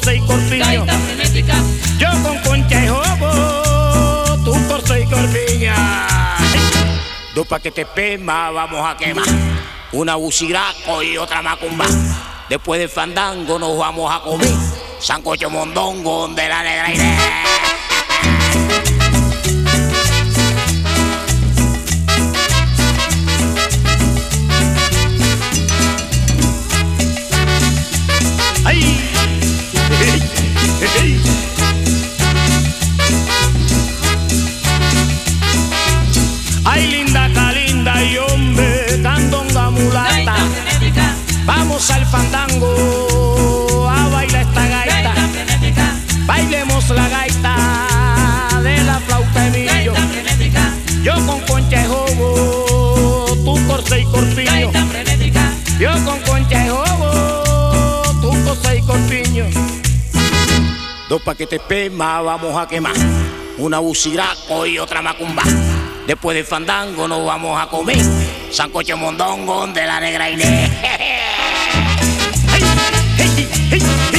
corce y corpiño. gaita frenética. Yo con concha y jobo, tú corce y corpiña. Dos paquetes pema vamos a quemar, una buciraco y otra macumba. Después del fandango nos vamos a comer sancocho mondongo de la negra Inés. ¡Ay! ¡Ay, linda, calinda y hombre, candonga mulata! Gaita frenética. Vamos al fandango a bailar esta gaita. Gaita frenética. Bailemos la gaita de la flauta de millo. Gaita frenética. Yo con concha de jobo, tú corce y corpiño. Gaita frenética. Yo con concha de jobo, tú corce y corpiño. Dos paquetes pema vamos a quemar, una buciraco y otra macumba. Después del fandango nos vamos a comer sancocho mondongo de la negra Inés. ¡Hey, hey, hey, hey!